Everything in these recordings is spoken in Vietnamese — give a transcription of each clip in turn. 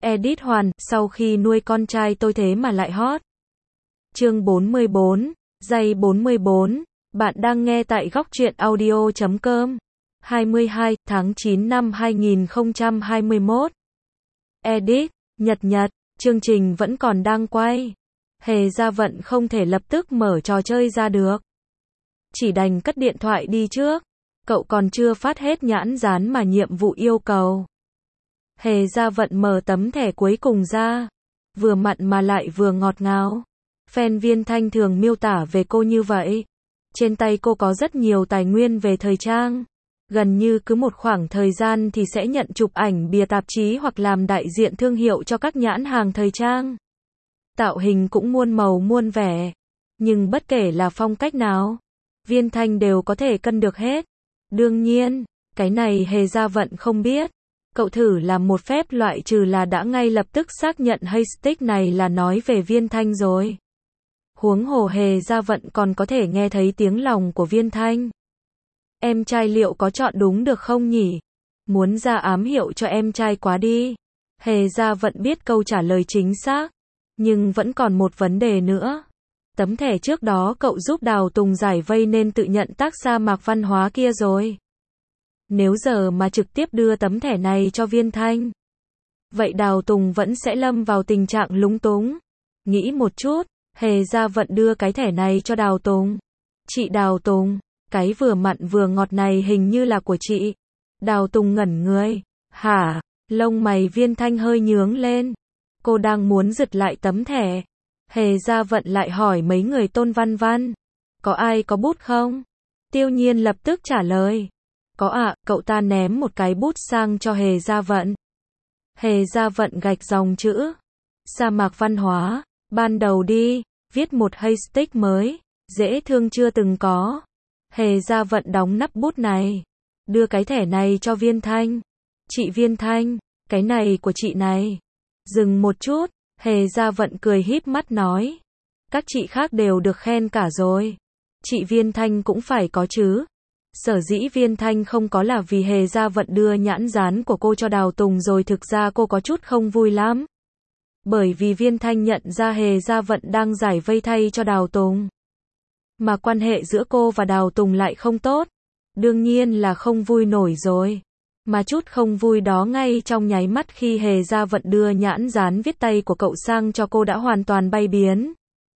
Edit Hoàn, sau khi nuôi con trai tôi thế mà lại hot. Chương 44, giây 44, bạn đang nghe tại góc truyện audio.com. 22 tháng 9 năm 2021. Edit, Nhật, chương trình vẫn còn đang quay. Hề Gia Vận không thể lập tức mở trò chơi ra được. Chỉ đành cất điện thoại đi trước. Cậu còn chưa phát hết nhãn dán mà nhiệm vụ yêu cầu. Hề Gia Vận mở tấm thẻ cuối cùng ra. Vừa mặn mà lại vừa ngọt ngào. Fan Viên Thanh thường miêu tả về cô như vậy. Trên tay cô có rất nhiều tài nguyên về thời trang. Gần như cứ một khoảng thời gian thì sẽ nhận chụp ảnh bìa tạp chí hoặc làm đại diện thương hiệu cho các nhãn hàng thời trang. Tạo hình cũng muôn màu muôn vẻ. Nhưng bất kể là phong cách nào, Viên Thanh đều có thể cân được hết. Đương nhiên, cái này Hề Gia Vận không biết. Cậu thử làm một phép loại trừ là đã ngay lập tức xác nhận hashtag này là nói về Viên Thanh rồi. Huống hồ Hề Gia Vận còn có thể nghe thấy tiếng lòng của Viên Thanh. Em trai liệu có chọn đúng được không nhỉ? Muốn ra ám hiệu cho em trai quá đi. Hề Gia Vận biết câu trả lời chính xác. Nhưng vẫn còn một vấn đề nữa. Tấm thẻ trước đó cậu giúp Đào Tùng giải vây nên tự nhận tác sa mạc văn hóa kia rồi. Nếu giờ mà trực tiếp đưa tấm thẻ này cho Viên Thanh, vậy Đào Tùng vẫn sẽ lâm vào tình trạng lúng túng. Nghĩ một chút, Hề Gia Vận đưa cái thẻ này cho Đào Tùng. Chị Đào Tùng, cái vừa mặn vừa ngọt này hình như là của chị. Đào Tùng ngẩn người. Hả? Lông mày Viên Thanh hơi nhướng lên. Cô đang muốn giật lại tấm thẻ. Hề Gia Vận lại hỏi mấy người Tôn Văn Văn. Có ai có bút không? Tiêu Nhiên lập tức trả lời. Có ạ, cậu ta ném một cái bút sang cho Hề Gia Vận. Hề Gia Vận gạch dòng chữ. Sa mạc văn hóa, ban đầu đi, viết một hashtag mới, dễ thương chưa từng có. Hề Gia Vận đóng nắp bút này. Đưa cái thẻ này cho Viên Thanh. Chị Viên Thanh, cái này của chị này. Dừng một chút, Hề Gia Vận cười híp mắt nói. Các chị khác đều được khen cả rồi. Chị Viên Thanh cũng phải có chứ. Sở dĩ Viên Thanh không có là vì Hề Gia Vận đưa nhãn dán của cô cho Đào Tùng rồi thực ra cô có chút không vui lắm. Bởi vì Viên Thanh nhận ra Hề Gia Vận đang giải vây thay cho Đào Tùng. Mà quan hệ giữa cô và Đào Tùng lại không tốt. Đương nhiên là không vui nổi rồi. Mà chút không vui đó ngay trong nháy mắt khi Hề Gia Vận đưa nhãn dán viết tay của cậu sang cho cô đã hoàn toàn bay biến.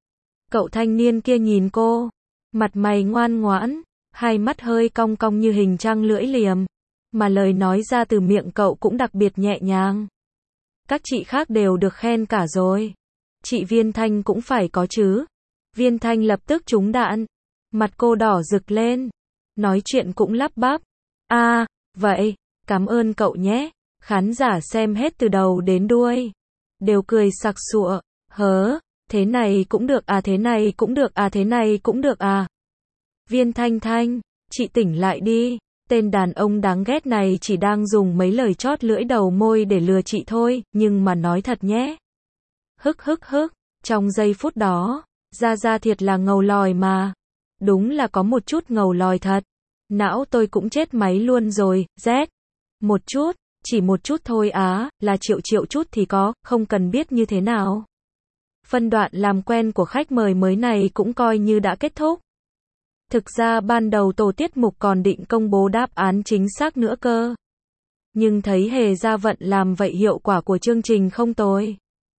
Cậu thanh niên kia nhìn cô. Mặt mày ngoan ngoãn. Hai mắt hơi cong cong như hình trăng lưỡi liềm. Mà lời nói ra từ miệng cậu cũng đặc biệt nhẹ nhàng. Các chị khác đều được khen cả rồi. Chị Viên Thanh cũng phải có chứ. Viên Thanh lập tức trúng đạn. Mặt cô đỏ rực lên. Nói chuyện cũng lắp bắp. À, vậy, cảm ơn cậu nhé. Khán giả xem hết từ đầu đến đuôi. Đều cười sặc sụa. Hớ, thế này cũng được à, thế này cũng được à, thế này cũng được à. Viên Thanh, chị tỉnh lại đi. Tên đàn ông đáng ghét này chỉ đang dùng mấy lời chót lưỡi đầu môi để lừa chị thôi, nhưng mà nói thật nhé. Hức. Trong giây phút đó, Gia thiệt là ngầu lòi mà. Đúng là có một chút ngầu lòi thật. Não tôi cũng chết máy luôn rồi, Z. Một chút, chỉ một chút thôi á, là triệu chút thì có, không cần biết như thế nào. Phân đoạn làm quen của khách mời mới này cũng coi như đã kết thúc. Thực ra ban đầu tổ tiết mục còn định công bố đáp án chính xác nữa cơ. Nhưng thấy Hề Gia Vận làm vậy hiệu quả của chương trình không tồi.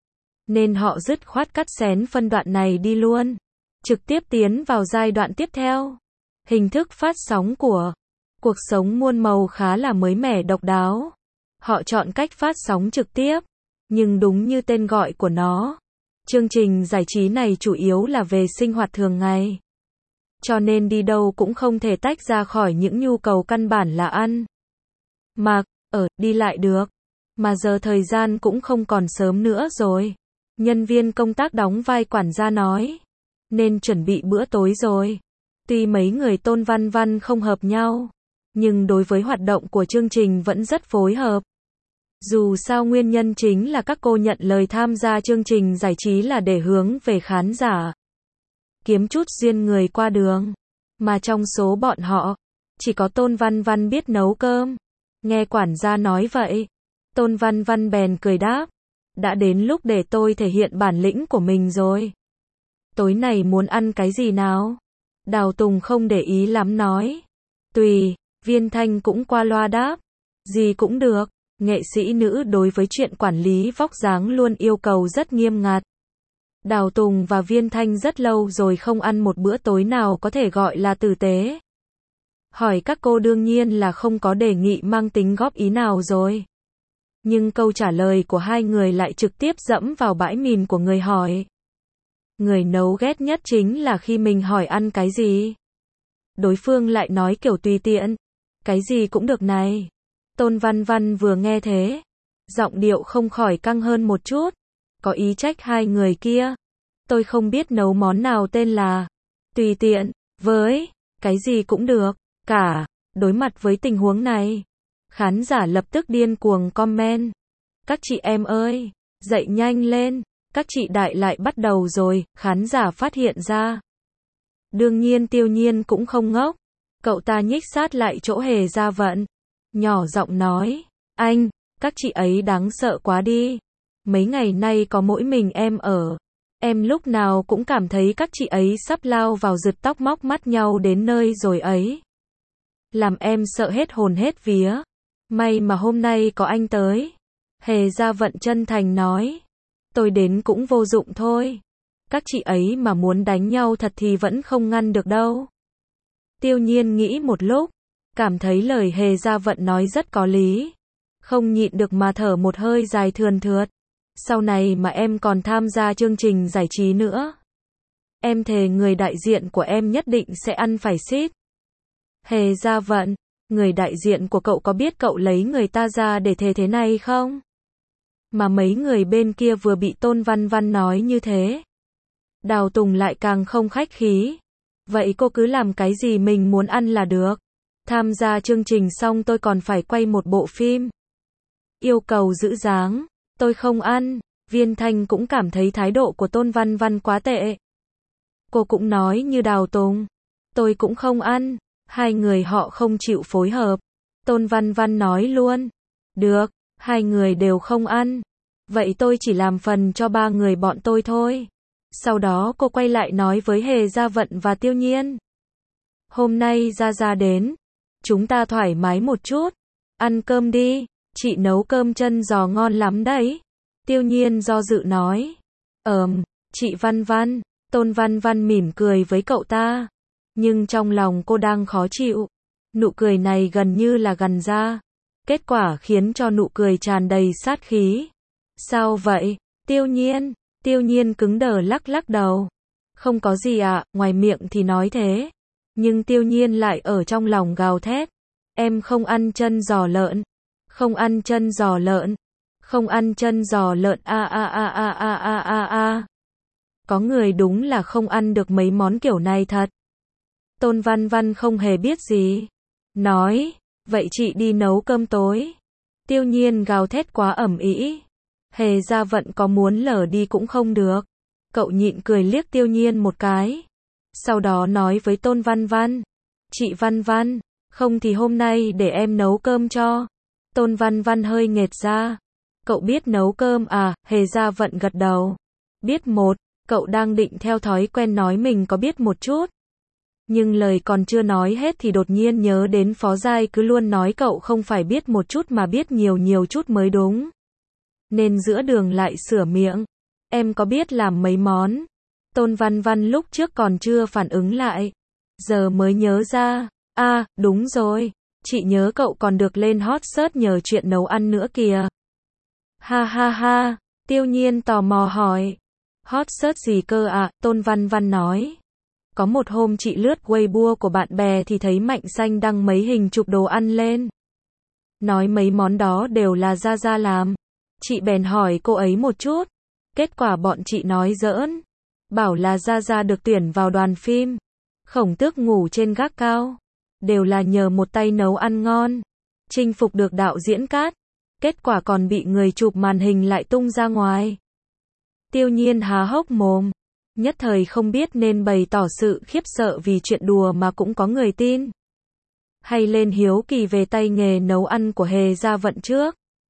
Nên họ dứt khoát cắt xén phân đoạn này đi luôn. Trực tiếp tiến vào giai đoạn tiếp theo. Hình thức phát sóng của Cuộc Sống Muôn Màu khá là mới mẻ độc đáo. Họ chọn cách phát sóng trực tiếp. Nhưng đúng như tên gọi của nó, chương trình giải trí này chủ yếu là về sinh hoạt thường ngày. Cho nên đi đâu cũng không thể tách ra khỏi những nhu cầu căn bản là ăn, mặc, ở, đi lại được. Mà giờ thời gian cũng không còn sớm nữa rồi. Nhân viên công tác đóng vai quản gia nói. Nên chuẩn bị bữa tối rồi. Tuy mấy người Tôn Văn Văn không hợp nhau, nhưng đối với hoạt động của chương trình vẫn rất phối hợp. Dù sao nguyên nhân chính là các cô nhận lời tham gia chương trình giải trí là để hướng về khán giả. Kiếm chút duyên người qua đường. Mà trong số bọn họ, chỉ có Tôn Văn Văn biết nấu cơm. Nghe quản gia nói vậy, Tôn Văn Văn bèn cười đáp. Đã đến lúc để tôi thể hiện bản lĩnh của mình rồi. Tối này muốn ăn cái gì nào? Đào Tùng không để ý lắm nói. Tùy, Viên Thanh cũng qua loa đáp. Gì cũng được, nghệ sĩ nữ đối với chuyện quản lý vóc dáng luôn yêu cầu rất nghiêm ngặt. Đào Tùng và Viên Thanh rất lâu rồi không ăn một bữa tối nào có thể gọi là tử tế. Hỏi các cô đương nhiên là không có đề nghị mang tính góp ý nào rồi. Nhưng câu trả lời của hai người lại trực tiếp dẫm vào bãi mìn của người hỏi. Người nấu ghét nhất chính là khi mình hỏi ăn cái gì. Đối phương lại nói kiểu tùy tiện. Cái gì cũng được này. Tôn Văn Văn vừa nghe thế, giọng điệu không khỏi căng hơn một chút. Có ý trách hai người kia. Tôi không biết nấu món nào tên là tùy tiện, với cái gì cũng được, cả. Đối mặt với tình huống này, khán giả lập tức điên cuồng comment. Các chị em ơi, dậy nhanh lên, các chị đại lại bắt đầu rồi, khán giả phát hiện ra. Đương nhiên Tiêu Nhiên cũng không ngốc. Cậu ta nhích sát lại chỗ Hề Gia Vận, nhỏ giọng nói, anh, các chị ấy đáng sợ quá đi. Mấy ngày nay có mỗi mình em ở. Em lúc nào cũng cảm thấy các chị ấy sắp lao vào giật tóc móc mắt nhau đến nơi rồi ấy. Làm em sợ hết hồn hết vía. May mà hôm nay có anh tới. Hề Gia Vận chân thành nói. Tôi đến cũng vô dụng thôi. Các chị ấy mà muốn đánh nhau thật thì vẫn không ngăn được đâu. Tiêu Nhiên nghĩ một lúc, cảm thấy lời Hề Gia Vận nói rất có lý. Không nhịn được mà thở một hơi dài thườn thượt. Sau này mà em còn tham gia chương trình giải trí nữa, em thề người đại diện của em nhất định sẽ ăn phải xít. Hề Gia Vận, người đại diện của cậu có biết cậu lấy người ta ra để thề thế này không? Mà mấy người bên kia vừa bị Tôn Văn Văn nói như thế. Đào Tùng lại càng không khách khí. Vậy cô cứ làm cái gì mình muốn ăn là được. Tham gia chương trình xong tôi còn phải quay một bộ phim. Yêu cầu giữ dáng. Tôi không ăn. Viên Thanh cũng cảm thấy thái độ của Tôn Văn Văn quá tệ. Cô cũng nói như Đào Tùng. Tôi cũng không ăn. Hai người họ không chịu phối hợp. Tôn Văn Văn nói luôn. Được, hai người đều không ăn. Vậy tôi chỉ làm phần cho ba người bọn tôi thôi. Sau đó cô quay lại nói với Hề Gia Vận và Tiêu Nhiên. Hôm nay Gia Gia đến. Chúng ta thoải mái một chút. Ăn cơm đi. Chị nấu cơm chân giò ngon lắm đấy. Tiêu Nhiên do dự nói. Chị Văn Văn. Tôn Văn Văn mỉm cười với cậu ta. Nhưng trong lòng cô đang khó chịu. Nụ cười này gần như là gằn ra. Kết quả khiến cho nụ cười tràn đầy sát khí. Sao vậy? Tiêu Nhiên cứng đờ lắc lắc đầu. Không có gì ạ, ngoài miệng thì nói thế. Nhưng Tiêu Nhiên lại ở trong lòng gào thét. Em không ăn chân giò lợn. Không ăn chân giò lợn. Không ăn chân giò lợn a. Có người đúng là không ăn được mấy món kiểu này thật. Tôn Văn Văn không hề biết gì. Nói, vậy chị đi nấu cơm tối. Tiêu Nhiên gào thét quá ầm ĩ. Hề Gia Vận có muốn lờ đi cũng không được. Cậu nhịn cười liếc Tiêu Nhiên một cái. Sau đó nói với Tôn Văn Văn. Chị Văn Văn, không thì hôm nay để em nấu cơm cho. Tôn Văn Văn hơi nghệt ra. Cậu biết nấu cơm à? Hề Gia Vận gật đầu. Biết một, cậu đang định theo thói quen nói mình có biết một chút. Nhưng lời còn chưa nói hết thì đột nhiên nhớ đến Phó Giai cứ luôn nói cậu không phải biết một chút mà biết nhiều chút mới đúng. Nên giữa đường lại sửa miệng. Em có biết làm mấy món? Tôn Văn Văn lúc trước còn chưa phản ứng lại. Giờ mới nhớ ra. Đúng rồi. Chị nhớ cậu còn được lên hot search nhờ chuyện nấu ăn nữa kìa. Ha. Tiêu Nhiên tò mò hỏi. Hot search gì cơ ạ? Tôn Văn Văn nói. Có một hôm chị lướt Weibo của bạn bè thì thấy Mạnh Xanh đăng mấy hình chụp đồ ăn lên. Nói mấy món đó đều là Gia Gia làm. Chị bèn hỏi cô ấy một chút. Kết quả bọn chị nói giỡn. Bảo là Gia Gia được tuyển vào đoàn phim. Khổng Tước ngủ trên gác cao. Đều là nhờ một tay nấu ăn ngon. Chinh phục được đạo diễn Cát. Kết quả còn bị người chụp màn hình lại tung ra ngoài. Tiêu Nhiên há hốc mồm. Nhất thời không biết nên bày tỏ sự khiếp sợ vì chuyện đùa mà cũng có người tin. Hay lên hiếu kỳ về tay nghề nấu ăn của Hề Gia Vận trước.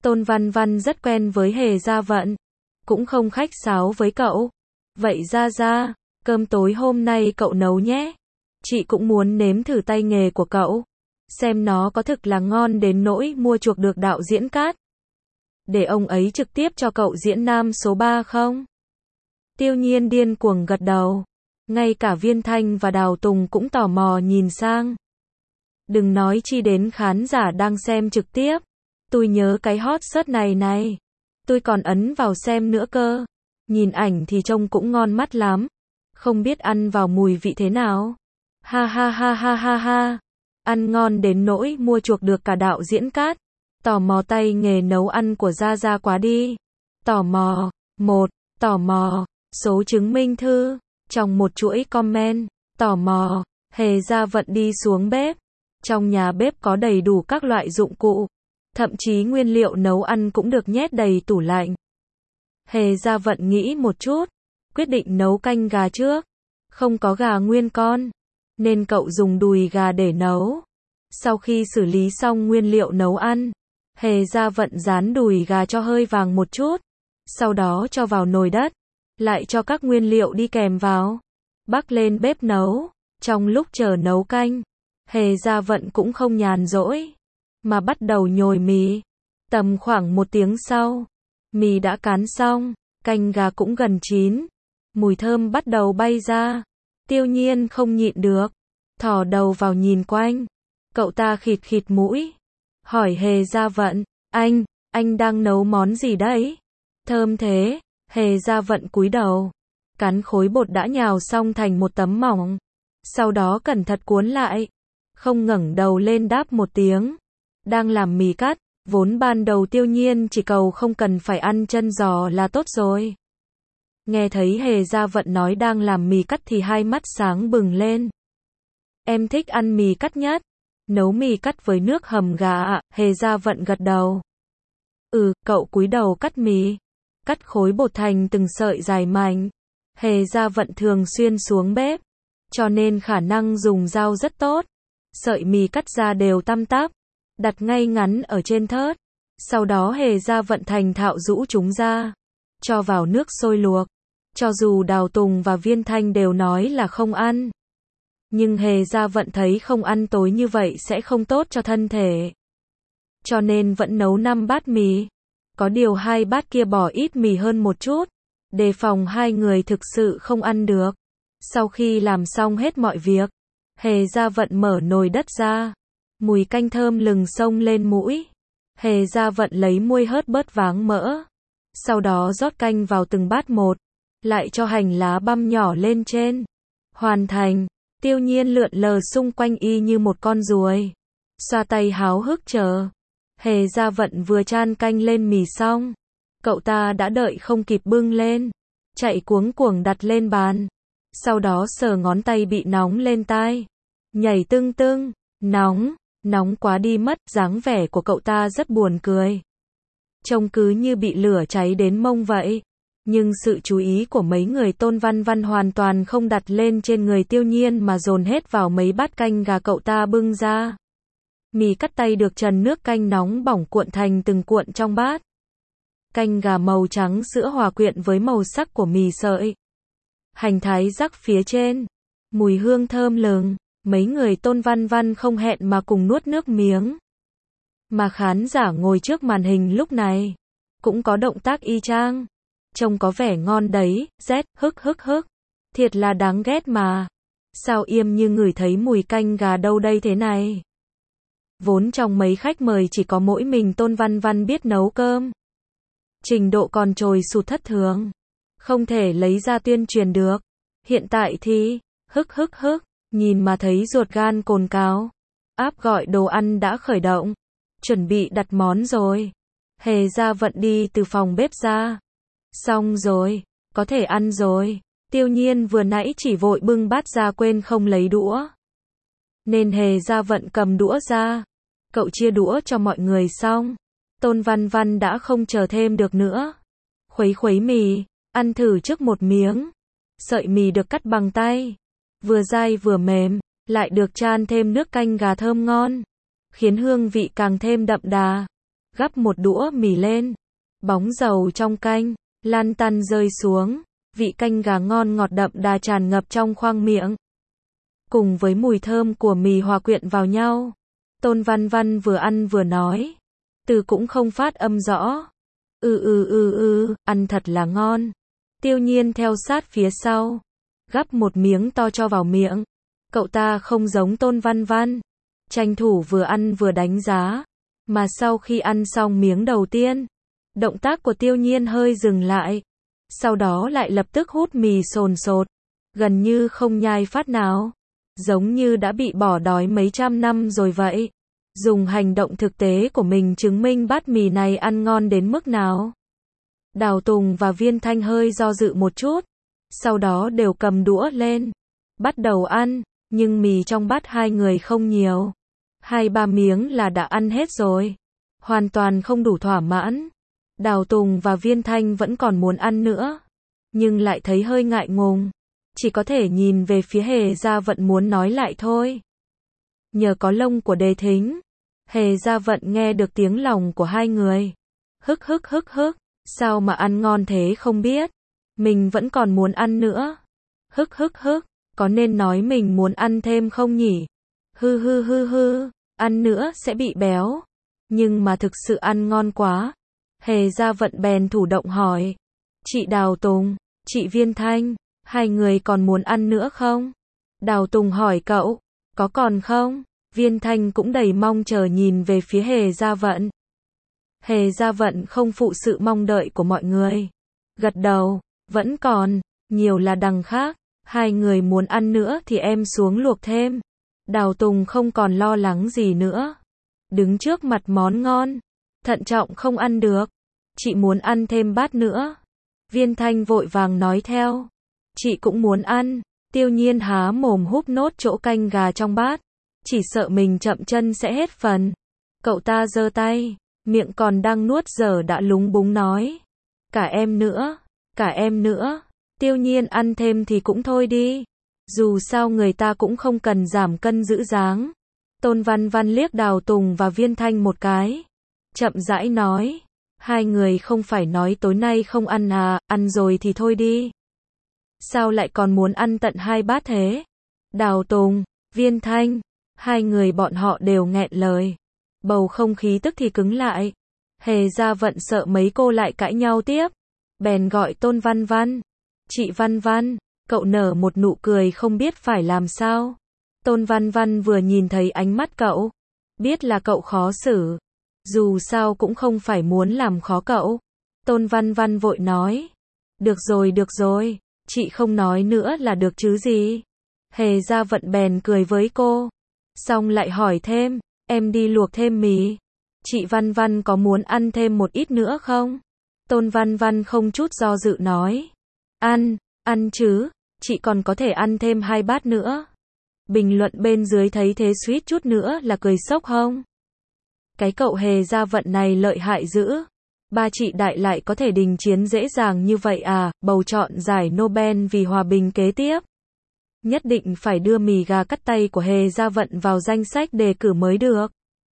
Tôn Văn Văn rất quen với Hề Gia Vận, cũng không khách sáo với cậu. Vậy Gia, cơm tối hôm nay cậu nấu nhé. Chị cũng muốn nếm thử tay nghề của cậu, xem nó có thực là ngon đến nỗi mua chuộc được đạo diễn Cát. Để ông ấy trực tiếp cho cậu diễn nam số 3 không? Tiêu Nhiên điên cuồng gật đầu. Ngay cả Viên Thanh và Đào Tùng cũng tò mò nhìn sang. Đừng nói chi đến khán giả đang xem trực tiếp. Tôi nhớ cái hot search này. Tôi còn ấn vào xem nữa cơ. Nhìn ảnh thì trông cũng ngon mắt lắm. Không biết ăn vào mùi vị thế nào. Ha ha ha ha ha ha. Ăn ngon đến nỗi mua chuộc được cả đạo diễn Cát. Tò mò tay nghề nấu ăn của Gia quá đi. Tò mò. 1. Tò mò. Số chứng minh thư. Trong một chuỗi comment. Tò mò. Hề Gia Vận đi xuống bếp. Trong nhà bếp có đầy đủ các loại dụng cụ. Thậm chí nguyên liệu nấu ăn cũng được nhét đầy tủ lạnh. Hề Gia Vận nghĩ một chút. Quyết định nấu canh gà trước. Không có gà nguyên con. Nên cậu dùng đùi gà để nấu. Sau khi xử lý xong nguyên liệu nấu ăn, Hề Gia Vận rán đùi gà cho hơi vàng một chút. Sau đó cho vào nồi đất. Lại cho các nguyên liệu đi kèm vào. Bắc lên bếp nấu. Trong lúc chờ nấu canh, Hề Gia Vận cũng không nhàn rỗi, mà bắt đầu nhồi mì. Tầm khoảng 1 tiếng sau, mì đã cán xong, canh gà cũng gần chín. Mùi thơm bắt đầu bay ra. Tiêu Nhiên không nhịn được, thò đầu vào nhìn quanh. Cậu ta khịt khịt mũi, hỏi Hề Gia Vận, anh đang nấu món gì đấy? Thơm thế. Hề Gia Vận cúi đầu, cắn khối bột đã nhào xong thành một tấm mỏng. Sau đó cẩn thận cuốn lại, không ngẩng đầu lên đáp một tiếng. Đang làm mì cắt, vốn ban đầu Tiêu Nhiên chỉ cầu không cần phải ăn chân giò là tốt rồi. Nghe thấy Hề Gia Vận nói đang làm mì cắt thì hai mắt sáng bừng lên. Em thích ăn mì cắt nhất. Nấu mì cắt với nước hầm gà ạ. Hề Gia Vận gật đầu. Cậu cúi đầu cắt mì. Cắt khối bột thành từng sợi dài mảnh. Hề Gia Vận thường xuyên xuống bếp, cho nên khả năng dùng dao rất tốt. Sợi mì cắt ra đều tăm tắp, đặt ngay ngắn ở trên thớt. Sau đó Hề Gia Vận thành thạo rũ chúng ra, cho vào nước sôi luộc. Cho dù Đào Tùng và Viên Thanh đều nói là không ăn, nhưng Hề Gia Vận thấy không ăn tối như vậy sẽ không tốt cho thân thể, cho nên vẫn nấu 5 bát mì. Có điều 2 bát kia bỏ ít mì hơn một chút, đề phòng hai người thực sự không ăn được. Sau khi làm xong hết mọi việc, Hề Gia Vận mở nồi đất ra. Mùi canh thơm lừng xông lên mũi. Hề Gia Vận lấy muôi hớt bớt váng mỡ. Sau đó rót canh vào từng bát một, lại cho hành lá băm nhỏ lên trên. Hoàn thành. Tiêu Nhiên lượn lờ xung quanh y như một con ruồi, xoa tay háo hức chờ. Hề Gia Vận vừa chan canh lên mì xong, cậu ta đã đợi không kịp bưng lên, chạy cuống cuồng đặt lên bàn. Sau đó sờ ngón tay bị nóng lên tai, nhảy tưng tưng. Nóng quá đi mất. Dáng vẻ của cậu ta rất buồn cười, trông cứ như bị lửa cháy đến mông vậy. Nhưng sự chú ý của mấy người Tôn Văn Văn hoàn toàn không đặt lên trên người Tiêu Nhiên mà dồn hết vào mấy bát canh gà cậu ta bưng ra. Mì cắt tay được trần nước canh nóng bỏng cuộn thành từng cuộn trong bát. Canh gà màu trắng sữa hòa quyện với màu sắc của mì sợi. Hành thái rắc phía trên. Mùi hương thơm lừng. Mấy người Tôn Văn Văn không hẹn mà cùng nuốt nước miếng. Mà khán giả ngồi trước màn hình lúc này cũng có động tác y chang. Trông có vẻ ngon đấy. Hức. Thiệt là đáng ghét mà. Sao im như ngửi thấy mùi canh gà đâu đây thế này. Vốn trong mấy khách mời chỉ có mỗi mình Tôn Văn Văn biết nấu cơm. Trình độ còn trồi sụt thất thường, không thể lấy ra tuyên truyền được. Hiện tại thì, hức, nhìn mà thấy ruột gan cồn cào. App gọi đồ ăn đã khởi động, chuẩn bị đặt món rồi. Hề Gia Vận đi từ phòng bếp ra. Xong rồi, có thể ăn rồi. Tiêu Nhiên vừa nãy chỉ vội bưng bát ra quên không lấy đũa, nên Hề Gia Vận cầm đũa ra. Cậu chia đũa cho mọi người xong, Tôn Văn Văn đã không chờ thêm được nữa. Khuấy mì, ăn thử trước một miếng. Sợi mì được cắt bằng tay, vừa dai vừa mềm, lại được chan thêm nước canh gà thơm ngon, khiến hương vị càng thêm đậm đà. gắp một đũa mì lên. Bóng dầu trong canh, lan tăn rơi xuống. Vị canh gà ngon ngọt đậm đà tràn ngập trong khoang miệng. Cùng với mùi thơm của mì hòa quyện vào nhau. Tôn Văn Văn vừa ăn vừa nói. Từ cũng không phát âm rõ. Ăn thật là ngon. Tiêu Nhiên theo sát phía sau. Gắp một miếng to cho vào miệng. Cậu ta không giống Tôn Văn Văn. Tranh thủ vừa ăn vừa đánh giá. Mà sau khi ăn xong miếng đầu tiên, động tác của Tiêu Nhiên hơi dừng lại. Sau đó lại lập tức hút mì sồn sột. Gần như không nhai phát nào. Giống như đã bị bỏ đói mấy trăm năm rồi vậy. Dùng hành động thực tế của mình chứng minh bát mì này ăn ngon đến mức nào. Đào Tùng và Viên Thanh hơi do dự một chút. Sau đó đều cầm đũa lên. Bắt đầu ăn. Nhưng mì trong bát hai người không nhiều. 2-3 miếng là đã ăn hết rồi. Hoàn toàn không đủ thỏa mãn. Đào Tùng và Viên Thanh vẫn còn muốn ăn nữa. Nhưng lại thấy hơi ngại ngùng. Chỉ có thể nhìn về phía Hề Gia Vận muốn nói lại thôi. Nhờ có lông của Đề Thính, Hề Gia Vận nghe được tiếng lòng của hai người. Hức. Sao mà ăn ngon thế không biết. Mình vẫn còn muốn ăn nữa. Hức. Có nên nói mình muốn ăn thêm không nhỉ? Hư. Ăn nữa sẽ bị béo. Nhưng mà thực sự ăn ngon quá. Hề Gia Vận bèn thủ động hỏi. Chị Đào Tùng, chị Viên Thanh, hai người còn muốn ăn nữa không? Đào Tùng hỏi cậu, có còn không? Viên Thanh cũng đầy mong chờ nhìn về phía Hề Gia Vận. Hề Gia Vận không phụ sự mong đợi của mọi người. Gật đầu, vẫn còn, nhiều là đằng khác. Hai người muốn ăn nữa thì em xuống luộc thêm. Đào Tùng không còn lo lắng gì nữa. Đứng trước mặt món ngon, thận trọng không ăn được. Chị muốn ăn thêm bát nữa. Viên Thanh vội vàng nói theo. Chị cũng muốn ăn. Tiêu Nhiên há mồm húp nốt chỗ canh gà trong bát. Chỉ sợ mình chậm chân sẽ hết phần. Cậu ta giơ tay, miệng còn đang nuốt dở đã lúng búng nói. Cả em nữa. Tiêu Nhiên ăn thêm thì cũng thôi đi. Dù sao người ta cũng không cần giảm cân giữ dáng. Tôn Văn Văn liếc Đào Tùng và Viên Thanh một cái. Chậm rãi nói. Hai người không phải nói tối nay không ăn à, ăn rồi thì thôi đi. Sao lại còn muốn ăn tận 2 bát thế? Đào Tùng, Viên Thanh, hai người bọn họ đều nghẹn lời. Bầu không khí tức thì cứng lại. Hề Gia Vận sợ mấy cô lại cãi nhau tiếp. Bèn gọi Tôn Văn Văn. Chị Văn Văn, cậu nở một nụ cười không biết phải làm sao. Tôn Văn Văn vừa nhìn thấy ánh mắt cậu, biết là cậu khó xử. Dù sao cũng không phải muốn làm khó cậu. Tôn Văn Văn vội nói. Được rồi, chị không nói nữa là được chứ gì. Hề Gia Vận bèn cười với cô. Xong lại hỏi thêm, em đi luộc thêm mì. Chị Văn Văn có muốn ăn thêm một ít nữa không? Tôn Văn Văn không chút do dự nói. Ăn chứ, chị còn có thể ăn thêm 2 bát nữa. Bình luận bên dưới thấy thế suýt chút nữa là cười sốc không? Cái cậu Hề Gia Vận này lợi hại dữ. Ba chị đại lại có thể đình chiến dễ dàng như vậy à, bầu chọn giải Nobel vì hòa bình kế tiếp. Nhất định phải đưa mì gà cắt tay của Hề Gia Vận vào danh sách đề cử mới được.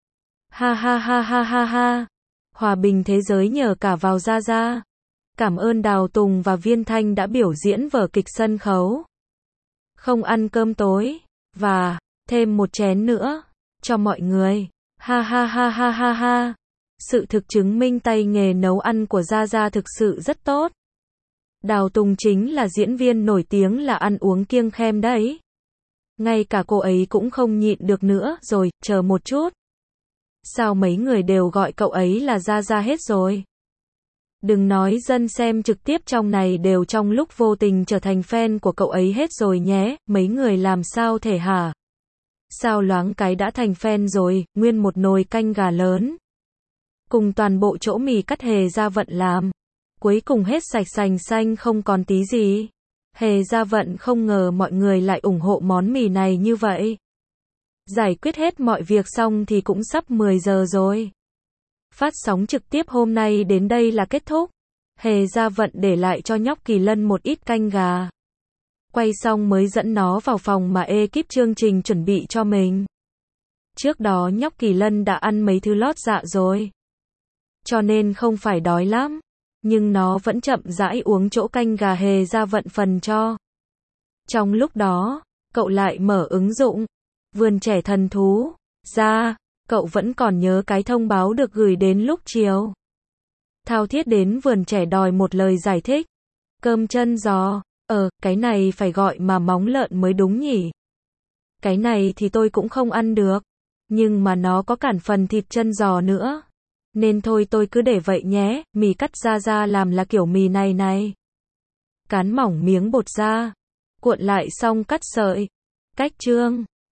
Ha. Hòa bình thế giới nhờ cả vào Gia Gia. Cảm ơn Đào Tùng và Viên Thanh đã biểu diễn vở kịch sân khấu. Không ăn cơm tối. Và, thêm một chén nữa. Cho mọi người. Ha. Sự thực chứng minh tay nghề nấu ăn của Gia Gia thực sự rất tốt. Đào Tùng chính là diễn viên nổi tiếng là ăn uống kiêng khem đấy. Ngay cả cô ấy cũng không nhịn được nữa rồi, chờ một chút. Sao mấy người đều gọi cậu ấy là Gia Gia hết rồi? Đừng nói dân xem trực tiếp trong này đều trong lúc vô tình trở thành fan của cậu ấy hết rồi nhé, mấy người làm sao thể hả? Sao loáng cái đã thành fan rồi, nguyên một nồi canh gà lớn. Cùng toàn bộ chỗ mì cắt Hề Gia Vận làm. Cuối cùng hết sạch sành xanh không còn tí gì. Hề Gia Vận không ngờ mọi người lại ủng hộ món mì này như vậy. Giải quyết hết mọi việc xong thì cũng sắp 10 giờ rồi. Phát sóng trực tiếp hôm nay đến đây là kết thúc. Hề Gia Vận để lại cho nhóc Kỳ Lân một ít canh gà. Quay xong mới dẫn nó vào phòng mà ekip chương trình chuẩn bị cho mình. Trước đó nhóc Kỳ Lân đã ăn mấy thứ lót dạ rồi. cho nên không phải đói lắm. Nhưng nó vẫn chậm rãi uống chỗ canh gà hề ra vận phần cho. Trong lúc đó, cậu lại mở ứng dụng Vườn Trẻ Thần Thú ra, cậu vẫn còn nhớ cái thông báo được gửi đến lúc chiều. Thao thiết đến Vườn Trẻ đòi một lời giải thích. Cơm chân giò, cái này phải gọi mà móng lợn mới đúng nhỉ. Cái này thì tôi cũng không ăn được, nhưng mà nó có cản phần thịt chân giò nữa. Nên thôi tôi cứ để vậy nhé, mì cắt ra làm là kiểu mì này này. Cán mỏng miếng bột ra, cuộn lại xong cắt sợi. Cách chương